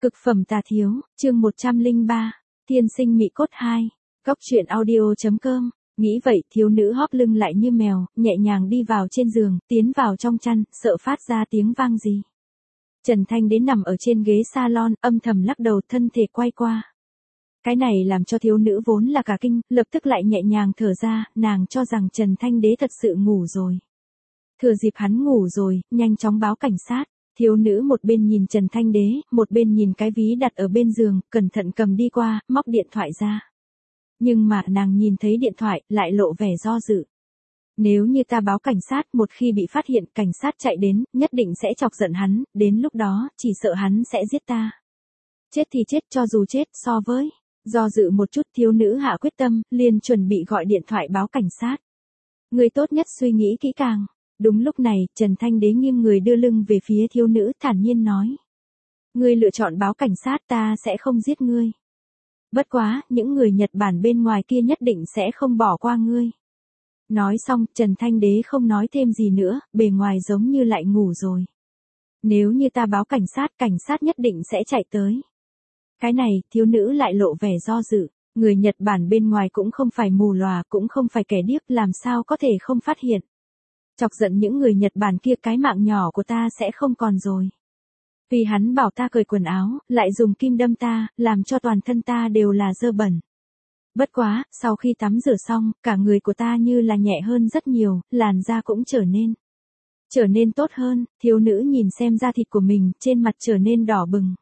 Cực phẩm tà thiếu, chương 103, Tiên sinh mị cốt 2, Góc truyện audio.com. Nghĩ vậy, thiếu nữ hóp lưng lại như mèo, nhẹ nhàng đi vào trên giường, tiến vào trong chăn, sợ phát ra tiếng vang gì. Trần Thanh Đế nằm ở trên ghế salon, âm thầm lắc đầu, thân thể quay qua. Cái này làm cho thiếu nữ vốn là cả kinh, lập tức lại nhẹ nhàng thở ra, nàng cho rằng Trần Thanh Đế thật sự ngủ rồi. Thừa dịp hắn ngủ rồi, nhanh chóng báo cảnh sát. Thiếu nữ một bên nhìn Trần Thanh Đế, một bên nhìn cái ví đặt ở bên giường, cẩn thận cầm đi qua, móc điện thoại ra. Nhưng mà nàng nhìn thấy điện thoại, lại lộ vẻ do dự. Nếu như ta báo cảnh sát, một khi bị phát hiện, cảnh sát chạy đến, nhất định sẽ chọc giận hắn, đến lúc đó, chỉ sợ hắn sẽ giết ta. Chết thì chết, cho dù chết, so với. Do dự một chút, thiếu nữ hạ quyết tâm, liền chuẩn bị gọi điện thoại báo cảnh sát. Người tốt nhất suy nghĩ kỹ càng. Đúng lúc này, Trần Thanh Đế nghiêng người đưa lưng về phía thiếu nữ, thản nhiên nói. Ngươi lựa chọn báo cảnh sát, ta sẽ không giết ngươi. Bất quá, những người Nhật Bản bên ngoài kia nhất định sẽ không bỏ qua ngươi. Nói xong, Trần Thanh Đế không nói thêm gì nữa, bề ngoài giống như lại ngủ rồi. Nếu như ta báo cảnh sát nhất định sẽ chạy tới. Cái này, thiếu nữ lại lộ vẻ do dự. Người Nhật Bản bên ngoài cũng không phải mù lòa, cũng không phải kẻ điếc, làm sao có thể không phát hiện. Chọc giận những người Nhật Bản kia, cái mạng nhỏ của ta sẽ không còn rồi. Vì hắn bảo ta cởi quần áo, lại dùng kim đâm ta, làm cho toàn thân ta đều là dơ bẩn. Bất quá, sau khi tắm rửa xong, cả người của ta như là nhẹ hơn rất nhiều, làn da cũng trở nên tốt hơn. Thiếu nữ nhìn xem da thịt của mình, trên mặt trở nên đỏ bừng.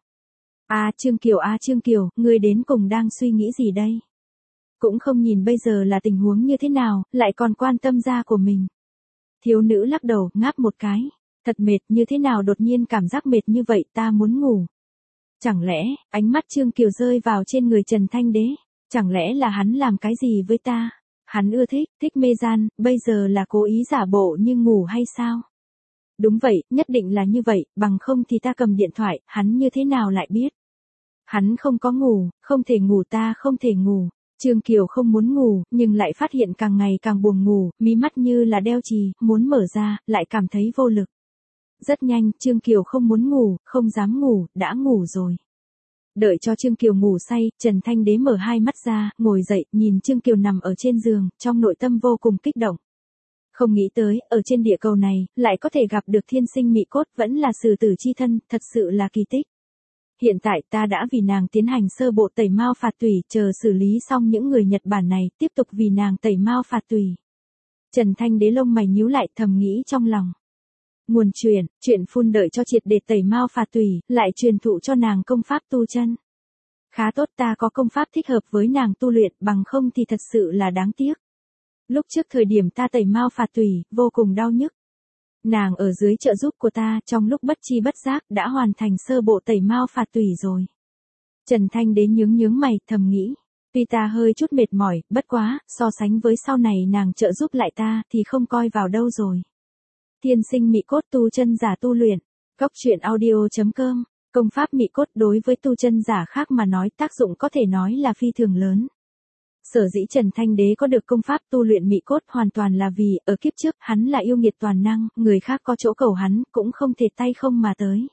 Trương Kiều, ngươi đến cùng đang suy nghĩ gì đây? Cũng không nhìn bây giờ là tình huống như thế nào, lại còn quan tâm da của mình. Thiếu nữ lắc đầu, ngáp một cái. Thật mệt, như thế nào đột nhiên cảm giác mệt như vậy, ta muốn ngủ. Chẳng lẽ, ánh mắt Trương Kiều rơi vào trên người Trần Thanh Đế. Chẳng lẽ là hắn làm cái gì với ta? Hắn ưa thích mê gian, bây giờ là cố ý giả bộ như ngủ hay sao? Đúng vậy, nhất định là như vậy, bằng không thì ta cầm điện thoại, hắn như thế nào lại biết? Hắn không có ngủ, không thể ngủ, ta không thể ngủ. Trương Kiều không muốn ngủ, nhưng lại phát hiện càng ngày càng buồn ngủ, mí mắt như là đeo chì, muốn mở ra, lại cảm thấy vô lực. Rất nhanh, Trương Kiều không muốn ngủ, không dám ngủ, đã ngủ rồi. Đợi cho Trương Kiều ngủ say, Trần Thanh Đế mở hai mắt ra, ngồi dậy, nhìn Trương Kiều nằm ở trên giường, trong nội tâm vô cùng kích động. Không nghĩ tới, ở trên địa cầu này, lại có thể gặp được thiên sinh mị cốt, vẫn là sử tử chi thân, thật sự là kỳ tích. Hiện tại ta đã vì nàng tiến hành sơ bộ tẩy mao phạt tủy, chờ xử lý xong những người Nhật Bản này, tiếp tục vì nàng tẩy mao phạt tủy. Trần Thanh Đế lông mày nhíu lại, thầm nghĩ trong lòng. Nguồn chuyện phun đợi cho triệt để tẩy mao phạt tủy, lại truyền thụ cho nàng công pháp tu chân. Khá tốt, ta có công pháp thích hợp với nàng tu luyện, bằng không thì thật sự là đáng tiếc. Lúc trước thời điểm ta tẩy mao phạt tủy, vô cùng đau nhức. Nàng ở dưới trợ giúp của ta, trong lúc bất chi bất giác, đã hoàn thành sơ bộ tẩy mao phạt tủy rồi. Trần Thanh Đế nhướng mày, thầm nghĩ. Tuy ta hơi chút mệt mỏi, bất quá, so sánh với sau này nàng trợ giúp lại ta, thì không coi vào đâu rồi. Tiên sinh mị cốt tu chân giả tu luyện. Góc truyện audio.com. Công pháp mị cốt đối với tu chân giả khác mà nói, tác dụng có thể nói là phi thường lớn. Sở dĩ Trần Thanh Đế có được công pháp tu luyện mị cốt hoàn toàn là vì, ở kiếp trước, hắn là yêu nghiệt toàn năng, người khác có chỗ cầu hắn, cũng không thể tay không mà tới.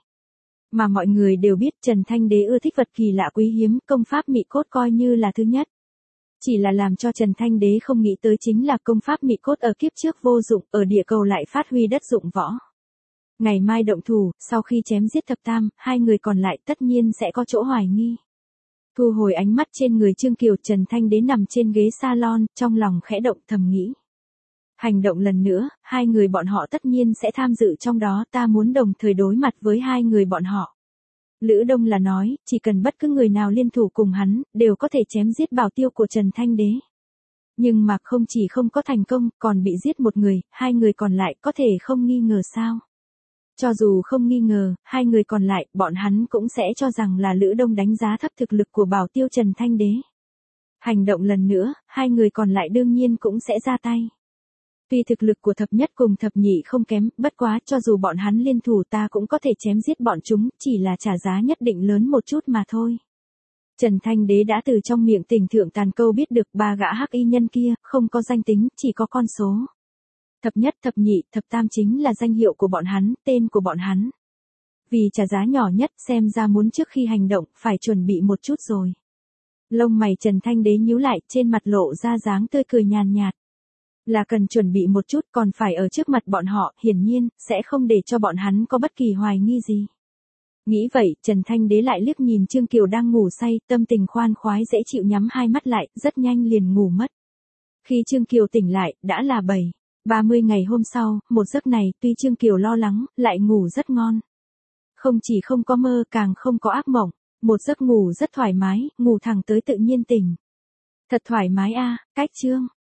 Mà mọi người đều biết Trần Thanh Đế ưa thích vật kỳ lạ quý hiếm, công pháp mị cốt coi như là thứ nhất. Chỉ là làm cho Trần Thanh Đế không nghĩ tới chính là công pháp mị cốt ở kiếp trước vô dụng, ở địa cầu lại phát huy đất dụng võ. Ngày mai động thủ, sau khi chém giết thập tam, hai người còn lại tất nhiên sẽ có chỗ hoài nghi. Thu hồi ánh mắt trên người Trương Kiều, Trần Thanh Đế nằm trên ghế salon, trong lòng khẽ động, thầm nghĩ. Hành động lần nữa, hai người bọn họ tất nhiên sẽ tham dự trong đó, ta muốn đồng thời đối mặt với hai người bọn họ. Lữ Đông là nói, chỉ cần bất cứ người nào liên thủ cùng hắn, đều có thể chém giết bảo tiêu của Trần Thanh Đế. Nhưng mà không chỉ không có thành công, còn bị giết một người, hai người còn lại có thể không nghi ngờ sao? Cho dù không nghi ngờ, hai người còn lại, bọn hắn cũng sẽ cho rằng là Lữ Đông đánh giá thấp thực lực của bảo tiêu Trần Thanh Đế. Hành động lần nữa, hai người còn lại đương nhiên cũng sẽ ra tay. Tuy thực lực của thập nhất cùng thập nhị không kém, bất quá cho dù bọn hắn liên thủ ta cũng có thể chém giết bọn chúng, chỉ là trả giá nhất định lớn một chút mà thôi. Trần Thanh Đế đã từ trong miệng Tỉnh Thượng Tàn Câu biết được ba gã hắc y nhân kia, không có danh tính, chỉ có con số. Thập nhất, thập nhị, thập tam chính là danh hiệu của bọn hắn, tên của bọn hắn. Vì trả giá nhỏ nhất xem ra muốn trước khi hành động phải chuẩn bị một chút rồi. Lông mày Trần Thanh Đế nhíu lại, trên mặt lộ ra dáng tươi cười nhàn nhạt. Là cần chuẩn bị một chút, còn phải ở trước mặt bọn họ, hiển nhiên, sẽ không để cho bọn hắn có bất kỳ hoài nghi gì. Nghĩ vậy, Trần Thanh Đế lại liếc nhìn Trương Kiều đang ngủ say, tâm tình khoan khoái dễ chịu nhắm hai mắt lại, rất nhanh liền ngủ mất. Khi Trương Kiều tỉnh lại, đã là 30 ngày hôm sau, một giấc này, tuy Trương Kiều lo lắng, lại ngủ rất ngon. Không chỉ không có mơ, càng không có ác mộng, một giấc ngủ rất thoải mái, ngủ thẳng tới tự nhiên tỉnh. Thật thoải mái a, cách chương.